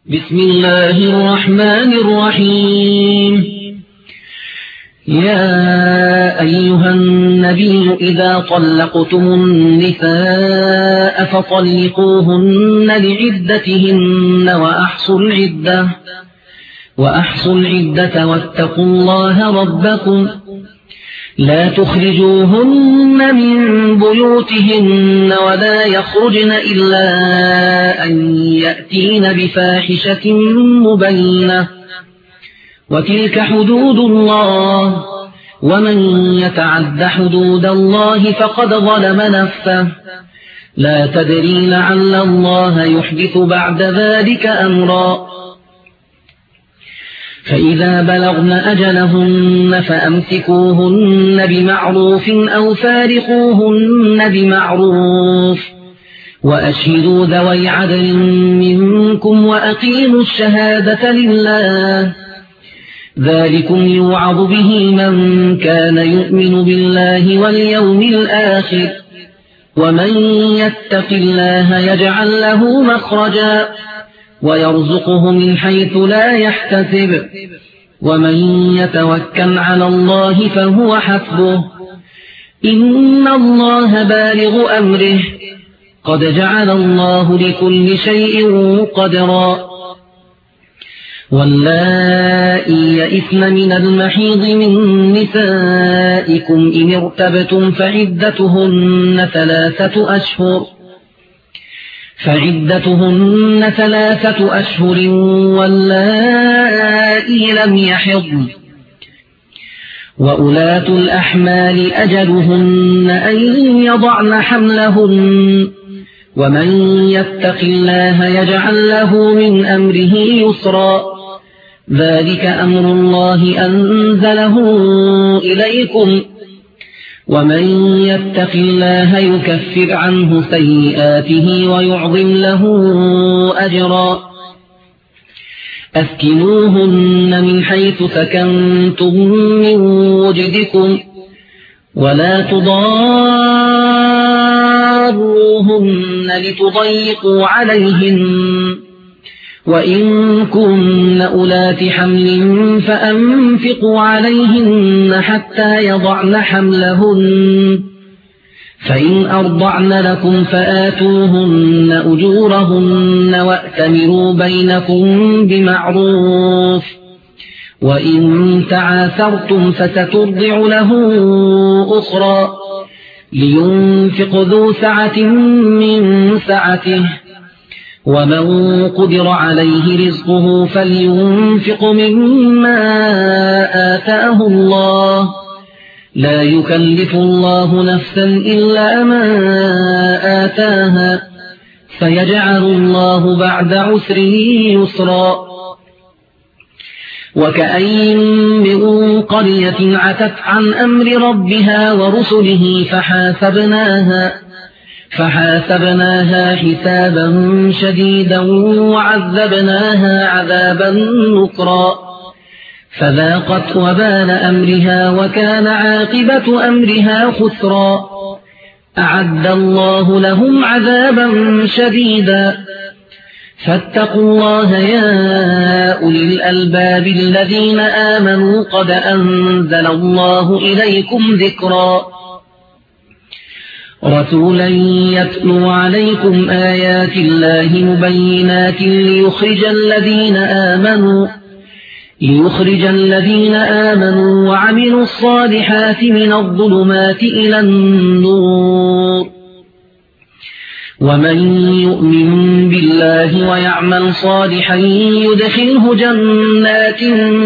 بسم الله الرحمن الرحيم. يا أيها النبي إذا طلقتم النساء فطلقوهن لعدتهن وأحصوا العدة واتقوا الله ربكم لا تخرجوهن من بيوتهن ولا يخرجن إلا أن يأتين بفاحشة مبينة وتلك حدود الله ومن يتعد حدود الله فقد ظلم نفسه لا تدري لعل الله يحدث بعد ذلك أمرا. فإذا بلغن أجلهن فأمسكوهن بمعروف أو فارقوهن بمعروف وأشهدوا ذوي عدل منكم وأقيموا الشهادة لله ذلكم يوعظ به من كان يؤمن بالله واليوم الآخر ومن يتق الله يجعل له مخرجا ويرزقه من حيث لا يحتسب ومن يتوكل على الله فهو حسبه إن الله بالغ أمره قد جعل الله لكل شيء قدرا. واللائي يئسن من المحيض من نسائكم إن ارتبتم فعدتهن 3 أشهر واللائي لم يحضن وأولاة الأحمال أجلهن أن يضعن حملهن ومن يتق الله يجعل له من أمره يسرا ذلك أمر الله أنزله إليكم ومن يتق الله يكفر عنه سيئاته ويعظم له أجرا. أسكنوهن من حيث سكنتم من وجدكم ولا تضاروهن لتضيقوا عليهن وإن كن أولات حمل فأنفقوا عليهن حتى يضعن حملهن فإن أرضعن لكم فآتوهن أجورهن وأتمروا بينكم بمعروف وإن تعاثرتم فسترضع له أخرى لينفق ذو سعة من سعته ومن قدر عليه رزقه فلينفق مما آتاه الله لا يكلف الله نفسا إلا ما آتاها سيجعل الله بعد عسر يسرا. وكأين من قرية عتت عن أمر ربها ورسله فحاسبناها حسابا شديدا وعذبناها عذابا نكرا فذاقت وبال أمرها وكان عاقبة أمرها خسرا. أعد الله لهم عذابا شديدا فاتقوا الله يا أولي الألباب الذين آمنوا قد أنزل الله إليكم ذكرا رسولا يتلو عليكم آيات الله مبينات ليخرج الذين آمنوا وعملوا الصالحات من الظلمات إلى النور ومن يؤمن بالله ويعمل صالحا يدخله جنات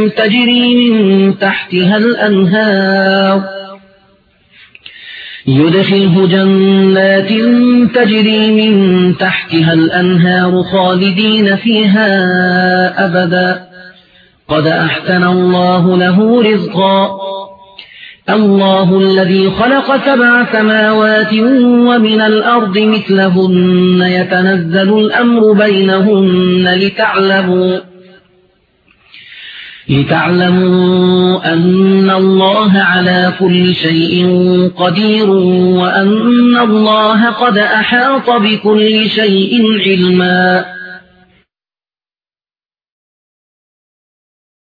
تجري من تحتها الأنهار خالدين فيها أبدا قد أحسن الله له رزقا. الله الذي خلق 7 سماوات ومن الأرض مثلهن يتنزل الأمر بينهن لتعلموا أن الله على كل شيء قدير وأن الله قد أحاط بكل شيء علما.